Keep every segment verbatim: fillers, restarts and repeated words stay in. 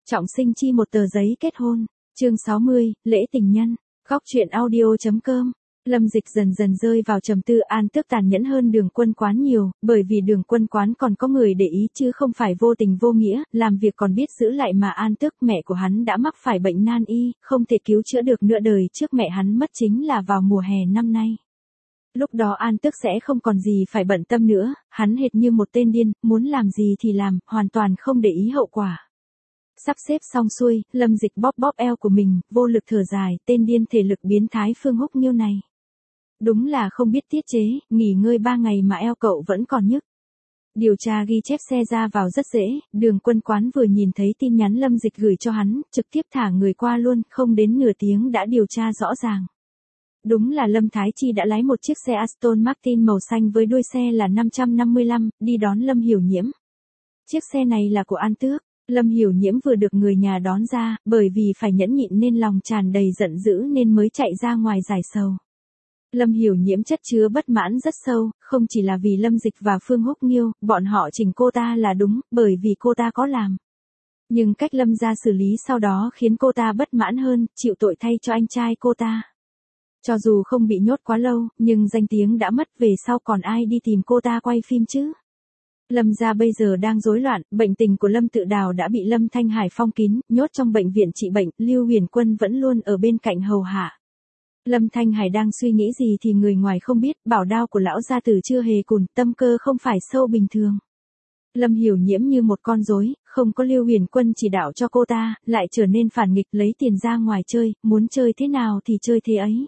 Trọng sinh chi một tờ giấy kết hôn. Chương sáu mươi, lễ tình nhân. Góc truyện audio.com. Lâm Dịch dần dần rơi vào trầm tư. An Tước tàn nhẫn hơn Đường Quân Quán nhiều, bởi vì Đường Quân Quán còn có người để ý chứ không phải vô tình vô nghĩa, làm việc còn biết giữ lại, mà An Tước mẹ của hắn đã mắc phải bệnh nan y, không thể cứu chữa được nữa. Đời trước mẹ hắn mất chính là vào mùa hè năm nay. Lúc đó An Tước sẽ không còn gì phải bận tâm nữa, hắn hệt như một tên điên, muốn làm gì thì làm, hoàn toàn không để ý hậu quả. Sắp xếp xong xuôi, Lâm Dịch bóp bóp eo của mình, vô lực thở dài, tên điên thể lực biến thái Phương Húc Nghiêu này. Đúng là không biết tiết chế, nghỉ ngơi ba ngày mà eo cậu vẫn còn nhức. Điều tra ghi chép xe ra vào rất dễ, Đường Quân Quán vừa nhìn thấy tin nhắn Lâm Dịch gửi cho hắn, trực tiếp thả người qua luôn, không đến nửa tiếng đã điều tra rõ ràng. Đúng là Lâm Thái Chi đã lái một chiếc xe Aston Martin màu xanh với đuôi xe là năm trăm năm mươi lăm, đi đón Lâm Hiểu Nhiễm. Chiếc xe này là của An Tước. Lâm Hiểu Nhiễm vừa được người nhà đón ra, bởi vì phải nhẫn nhịn nên lòng tràn đầy giận dữ nên mới chạy ra ngoài giải sầu. Lâm Hiểu Nhiễm chất chứa bất mãn rất sâu, không chỉ là vì Lâm Dịch và Phương Húc Nghiêu, bọn họ chỉnh cô ta là đúng, bởi vì cô ta có làm. Nhưng cách Lâm gia xử lý sau đó khiến cô ta bất mãn hơn, chịu tội thay cho anh trai cô ta. Cho dù không bị nhốt quá lâu, nhưng danh tiếng đã mất, về sau còn ai đi tìm cô ta quay phim chứ? Lâm gia bây giờ đang rối loạn, bệnh tình của Lâm Tự Đào đã bị Lâm Thanh Hải phong kín, nhốt trong bệnh viện trị bệnh, Lưu Huyền Quân vẫn luôn ở bên cạnh hầu hạ. Lâm Thanh Hải đang suy nghĩ gì thì người ngoài không biết, bảo đao của lão gia tử chưa hề cùn, tâm cơ không phải sâu bình thường. Lâm Hiểu Nhiễm như một con rối, không có Lưu Huyền Quân chỉ đạo cho cô ta, lại trở nên phản nghịch, lấy tiền ra ngoài chơi, muốn chơi thế nào thì chơi thế ấy.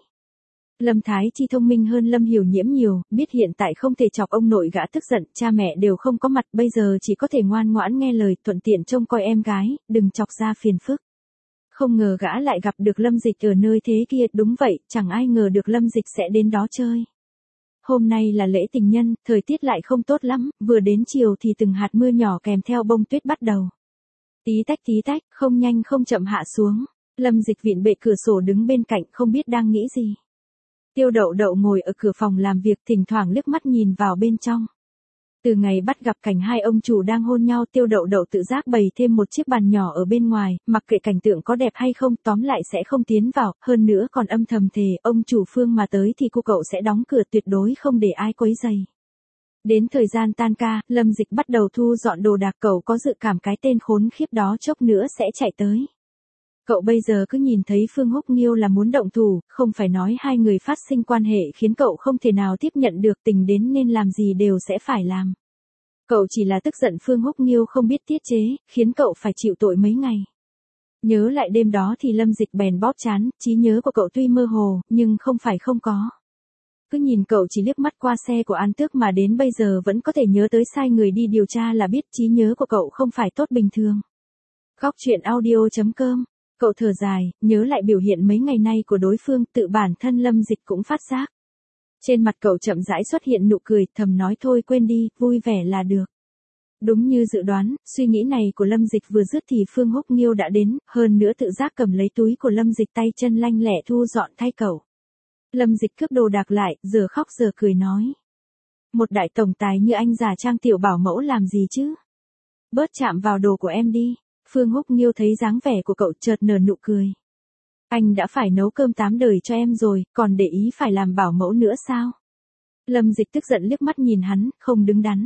Lâm Thái Chi thông minh hơn Lâm Hiểu Nhiễm nhiều, biết hiện tại không thể chọc ông nội gã tức giận, cha mẹ đều không có mặt, bây giờ chỉ có thể ngoan ngoãn nghe lời, thuận tiện trông coi em gái, đừng chọc ra phiền phức. Không ngờ gã lại gặp được Lâm Dịch ở nơi thế kia, đúng vậy, chẳng ai ngờ được Lâm Dịch sẽ đến đó chơi. Hôm nay là lễ tình nhân, thời tiết lại không tốt lắm, vừa đến chiều thì từng hạt mưa nhỏ kèm theo bông tuyết bắt đầu. Tí tách tí tách, không nhanh không chậm hạ xuống. Lâm Dịch vịn bệ cửa sổ đứng bên cạnh, không biết đang nghĩ gì. Tiêu Đậu Đậu ngồi ở cửa phòng làm việc, thỉnh thoảng liếc mắt nhìn vào bên trong. Từ ngày bắt gặp cảnh hai ông chủ đang hôn nhau, Tiêu Đậu Đậu tự giác bày thêm một chiếc bàn nhỏ ở bên ngoài, mặc kệ cảnh tượng có đẹp hay không, tóm lại sẽ không tiến vào, hơn nữa còn âm thầm thề, ông chủ Phương mà tới thì cô cậu sẽ đóng cửa, tuyệt đối không để ai quấy rầy. Đến thời gian tan ca, Lâm Dịch bắt đầu thu dọn đồ đạc, cậu có dự cảm cái tên khốn khiếp đó chốc nữa sẽ chạy tới. Cậu bây giờ cứ nhìn thấy Phương Húc Nghiêu là muốn động thủ, không phải nói hai người phát sinh quan hệ khiến cậu không thể nào tiếp nhận được, tình đến nên làm gì đều sẽ phải làm. Cậu chỉ là tức giận Phương Húc Nghiêu không biết tiết chế, khiến cậu phải chịu tội mấy ngày. Nhớ lại đêm đó thì Lâm Dịch bèn bóp trán, trí nhớ của cậu tuy mơ hồ, nhưng không phải không có. Cứ nhìn cậu chỉ liếc mắt qua xe của An Tước mà đến bây giờ vẫn có thể nhớ tới sai người đi điều tra là biết trí nhớ của cậu không phải tốt bình thường. Góc truyện audio.com. Cậu thở dài, nhớ lại biểu hiện mấy ngày nay của đối phương, tự bản thân Lâm Dịch cũng phát giác. Trên mặt cậu chậm rãi xuất hiện nụ cười, thầm nói thôi quên đi, vui vẻ là được. Đúng như dự đoán, suy nghĩ này của Lâm Dịch vừa dứt thì Phương Húc Nghiêu đã đến, hơn nữa tự giác cầm lấy túi của Lâm Dịch, tay chân lanh lẹ thu dọn thay cậu. Lâm Dịch cướp đồ đạc lại, giờ khóc giờ cười nói. Một đại tổng tài như anh giả trang tiểu bảo mẫu làm gì chứ? Bớt chạm vào đồ của em đi. Phương Húc Nghiêu thấy dáng vẻ của cậu chợt nở nụ cười. Anh đã phải nấu cơm tám đời cho em rồi, còn để ý phải làm bảo mẫu nữa sao? Lâm Dịch tức giận liếc mắt nhìn hắn, không đứng đắn.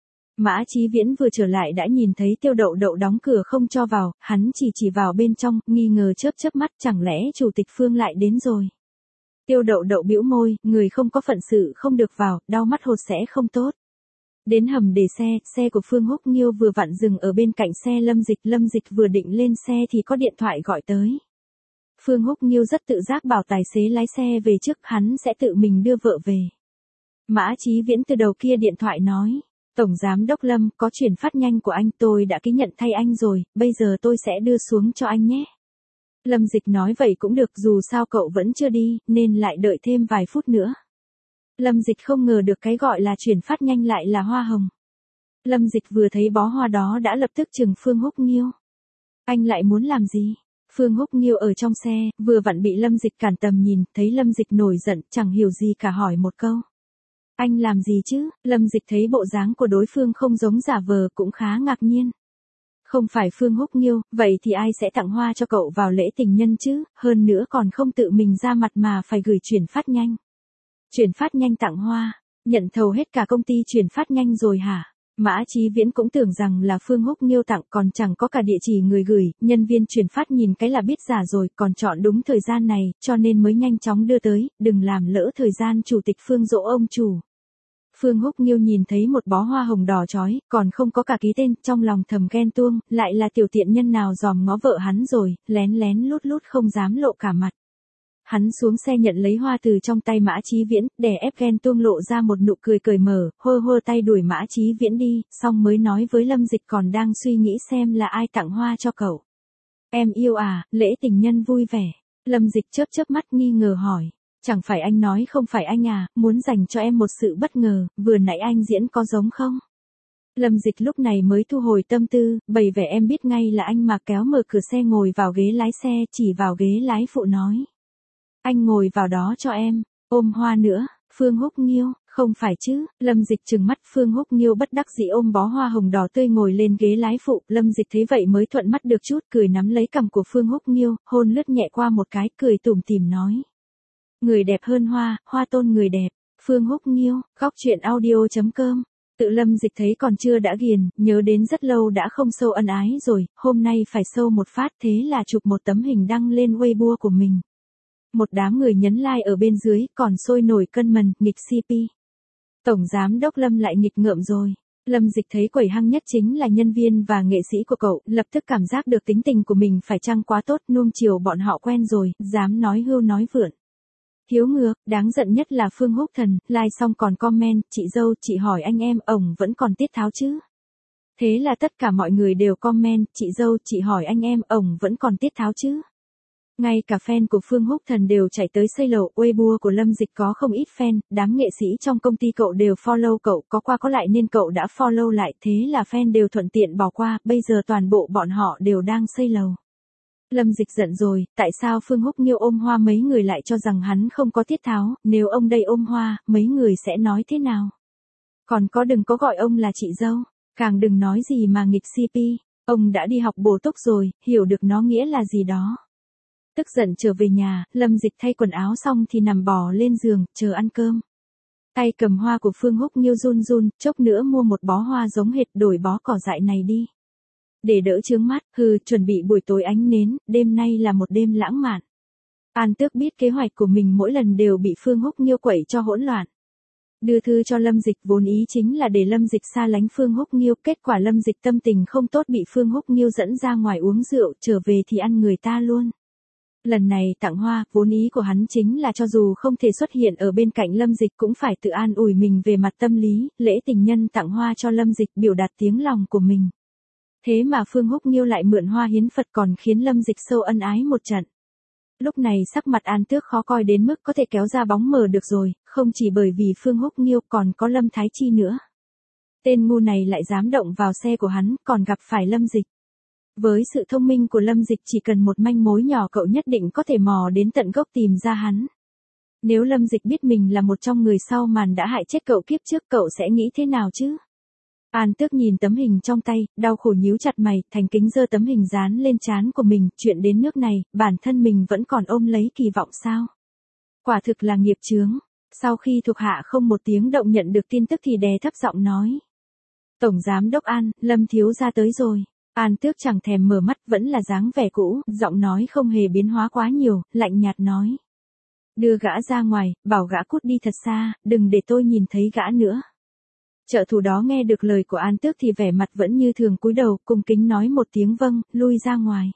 Mã Chí Viễn vừa trở lại đã nhìn thấy Tiêu Đậu Đậu đóng cửa không cho vào, hắn chỉ chỉ vào bên trong, nghi ngờ chớp chớp mắt, chẳng lẽ chủ tịch Phương lại đến rồi? Tiêu Đậu Đậu bĩu môi, người không có phận sự không được vào, đau mắt hột sẽ không tốt. Đến hầm để xe, xe của Phương Húc Nghiêu vừa vặn dừng ở bên cạnh xe Lâm Dịch, Lâm Dịch vừa định lên xe thì có điện thoại gọi tới. Phương Húc Nghiêu rất tự giác bảo tài xế lái xe về trước, hắn sẽ tự mình đưa vợ về. Mã Chí Viễn từ đầu kia điện thoại nói, Tổng Giám Đốc Lâm, có chuyển phát nhanh của anh, tôi đã ký nhận thay anh rồi, bây giờ tôi sẽ đưa xuống cho anh nhé. Lâm Dịch nói vậy cũng được, dù sao cậu vẫn chưa đi, nên lại đợi thêm vài phút nữa. Lâm Dịch không ngờ được cái gọi là chuyển phát nhanh lại là hoa hồng. Lâm Dịch vừa thấy bó hoa đó đã lập tức chừng Phương Húc Nghiêu. Anh lại muốn làm gì? Phương Húc Nghiêu ở trong xe, vừa vặn bị Lâm Dịch cản tầm nhìn, thấy Lâm Dịch nổi giận, chẳng hiểu gì cả hỏi một câu. Anh làm gì chứ? Lâm Dịch thấy bộ dáng của đối phương không giống giả vờ cũng khá ngạc nhiên. Không phải Phương Húc Nghiêu, vậy thì ai sẽ tặng hoa cho cậu vào lễ tình nhân chứ, hơn nữa còn không tự mình ra mặt mà phải gửi chuyển phát nhanh. Chuyển phát nhanh tặng hoa, nhận thầu hết cả công ty chuyển phát nhanh rồi hả? Mã Chí Viễn cũng tưởng rằng là Phương Húc Nghiêu tặng còn chẳng có cả địa chỉ người gửi, nhân viên chuyển phát nhìn cái là biết giả rồi, còn chọn đúng thời gian này, cho nên mới nhanh chóng đưa tới, đừng làm lỡ thời gian chủ tịch Phương giỗ ông chủ. Phương Húc Nghiêu nhìn thấy một bó hoa hồng đỏ chói, còn không có cả ký tên, trong lòng thầm ghen tuông, lại là tiểu tiện nhân nào dòm ngó vợ hắn rồi, lén lén lút lút không dám lộ cả mặt. Hắn xuống xe nhận lấy hoa từ trong tay Mã Chí Viễn, đè ép ghen tuông lộ ra một nụ cười cởi mở, hơ hơ tay đuổi Mã Chí Viễn đi, xong mới nói với Lâm Dịch còn đang suy nghĩ xem là ai tặng hoa cho cậu. Em yêu à, lễ tình nhân vui vẻ. Lâm Dịch chớp chớp mắt nghi ngờ hỏi. Chẳng phải anh nói không phải anh à, muốn dành cho em một sự bất ngờ, vừa nãy anh diễn có giống không? Lâm Dịch lúc này mới thu hồi tâm tư, bày vẻ em biết ngay là anh mà kéo mở cửa xe ngồi vào ghế lái xe, chỉ vào ghế lái phụ nói. Anh ngồi vào đó cho em, ôm hoa nữa, Phương Húc Nghiêu, không phải chứ, Lâm Dịch trừng mắt Phương Húc Nghiêu bất đắc dĩ ôm bó hoa hồng đỏ tươi ngồi lên ghế lái phụ, Lâm Dịch thấy vậy mới thuận mắt được chút, cười nắm lấy cằm của Phương Húc Nghiêu, hôn lướt nhẹ qua một cái, cười tủm tỉm nói. Người đẹp hơn hoa, hoa tôn người đẹp, Phương Húc Nghiêu, góc chuyện audio chấm com. Tự Lâm Dịch thấy còn chưa đã ghiền, nhớ đến rất lâu đã không sâu ân ái rồi, hôm nay phải sâu một phát thế là chụp một tấm hình đăng lên Weibo của mình. Một đám người nhấn like ở bên dưới, còn sôi nổi cân mần, nghịch xê pê. Tổng giám đốc Lâm lại nghịch ngợm rồi. Lâm Dịch thấy quẩy hăng nhất chính là nhân viên và nghệ sĩ của cậu, lập tức cảm giác được tính tình của mình phải chăng quá tốt, nuông chiều bọn họ quen rồi, dám nói hưu nói vượn. Hiếu ngược, đáng giận nhất là Phương Húc Thần, like xong còn comment, chị dâu, chị hỏi anh em, ổng vẫn còn tiết tháo chứ? Thế là tất cả mọi người đều comment, chị dâu, chị hỏi anh em, ổng vẫn còn tiết tháo chứ? Ngay cả fan của Phương Húc Thần đều chạy tới xây lầu, Weibo của Lâm Dịch có không ít fan, đám nghệ sĩ trong công ty cậu đều follow cậu, có qua có lại nên cậu đã follow lại, thế là fan đều thuận tiện bỏ qua, bây giờ toàn bộ bọn họ đều đang xây lầu. Lâm Dịch giận rồi, tại sao Phương Húc Nghiêu ôm hoa mấy người lại cho rằng hắn không có tiết tháo, nếu ông đây ôm hoa, mấy người sẽ nói thế nào? Còn có đừng có gọi ông là chị dâu, càng đừng nói gì mà nghịch xê pê, ông đã đi học bổ túc rồi, hiểu được nó nghĩa là gì đó. Tức giận trở về nhà, Lâm Dịch thay quần áo xong thì nằm bò lên giường, chờ ăn cơm. Tay cầm hoa của Phương Húc Nghiêu run run, chốc nữa mua một bó hoa giống hệt đổi bó cỏ dại này đi. Để đỡ chướng mắt, hừ, chuẩn bị buổi tối ánh nến, đêm nay là một đêm lãng mạn. An Tước biết kế hoạch của mình mỗi lần đều bị Phương Húc Nghiêu quẩy cho hỗn loạn. Đưa thư cho Lâm Dịch vốn ý chính là để Lâm Dịch xa lánh Phương Húc Nghiêu, kết quả Lâm Dịch tâm tình không tốt bị Phương Húc Nghiêu dẫn ra ngoài uống rượu, trở về thì ăn người ta luôn. Lần này tặng hoa, vốn ý của hắn chính là cho dù không thể xuất hiện ở bên cạnh Lâm Dịch cũng phải tự an ủi mình về mặt tâm lý, lễ tình nhân tặng hoa cho Lâm Dịch biểu đạt tiếng lòng của mình. Thế mà Phương Húc Nghiêu lại mượn hoa hiến Phật còn khiến Lâm Dịch sâu ân ái một trận. Lúc này sắc mặt An Tước khó coi đến mức có thể kéo ra bóng mờ được rồi, không chỉ bởi vì Phương Húc Nghiêu còn có Lâm Thái Chi nữa. Tên ngu này lại dám động vào xe của hắn, còn gặp phải Lâm Dịch. Với sự thông minh của Lâm Dịch chỉ cần một manh mối nhỏ cậu nhất định có thể mò đến tận gốc tìm ra hắn. Nếu Lâm Dịch biết mình là một trong người sau màn đã hại chết cậu kiếp trước cậu sẽ nghĩ thế nào chứ? An Tước nhìn tấm hình trong tay, đau khổ nhíu chặt mày, thành kính giơ tấm hình dán lên trán của mình, chuyện đến nước này, bản thân mình vẫn còn ôm lấy kỳ vọng sao? Quả thực là nghiệp chướng. Sau khi thuộc hạ không một tiếng động nhận được tin tức thì đè thấp giọng nói. Tổng giám đốc An, Lâm thiếu gia tới rồi. An Tước chẳng thèm mở mắt vẫn là dáng vẻ cũ, giọng nói không hề biến hóa quá nhiều, lạnh nhạt nói. Đưa gã ra ngoài, bảo gã cút đi thật xa, đừng để tôi nhìn thấy gã nữa. Trợ thủ đó nghe được lời của An Tước thì vẻ mặt vẫn như thường cúi đầu, cung kính nói một tiếng vâng, lui ra ngoài.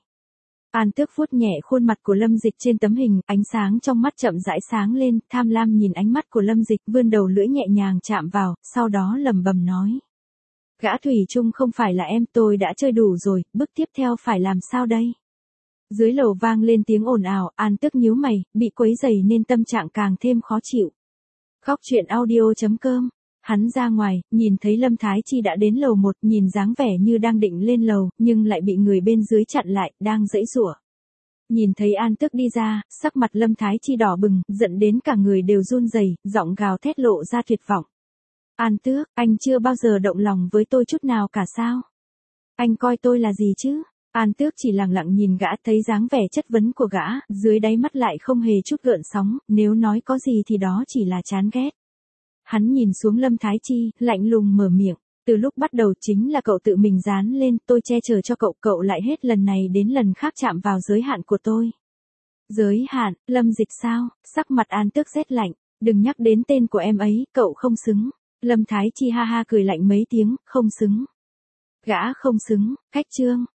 An Tước vuốt nhẹ khuôn mặt của Lâm Dịch trên tấm hình, ánh sáng trong mắt chậm rãi sáng lên, tham lam nhìn ánh mắt của Lâm Dịch, vươn đầu lưỡi nhẹ nhàng chạm vào, sau đó lẩm bẩm nói. Gã thủy chung không phải là em, tôi đã chơi đủ rồi, bước tiếp theo phải làm sao đây? Dưới lầu vang lên tiếng ồn ào, An Tước nhíu mày, bị quấy rầy nên tâm trạng càng thêm khó chịu. Góc chuyện audio chấm com. Hắn ra ngoài, nhìn thấy Lâm Thái Chi đã đến lầu một, nhìn dáng vẻ như đang định lên lầu, nhưng lại bị người bên dưới chặn lại, đang giãy giụa. Nhìn thấy An Tước đi ra, sắc mặt Lâm Thái Chi đỏ bừng, giận đến cả người đều run rẩy, giọng gào thét lộ ra tuyệt vọng. An Tước, anh chưa bao giờ động lòng với tôi chút nào cả sao? Anh coi tôi là gì chứ? An Tước chỉ lặng lặng nhìn gã, thấy dáng vẻ chất vấn của gã, dưới đáy mắt lại không hề chút gợn sóng, nếu nói có gì thì đó chỉ là chán ghét. Hắn nhìn xuống Lâm Thái Chi, lạnh lùng mở miệng. Từ lúc bắt đầu chính là cậu tự mình dán lên, tôi che chở cho cậu, cậu lại hết lần này đến lần khác chạm vào giới hạn của tôi. Giới hạn, Lâm Dịch sao? Sắc mặt An Tước rét lạnh, đừng nhắc đến tên của em ấy, cậu không xứng. Lâm Thái Chi ha ha cười lạnh mấy tiếng, không xứng. Gã không xứng, khách trương,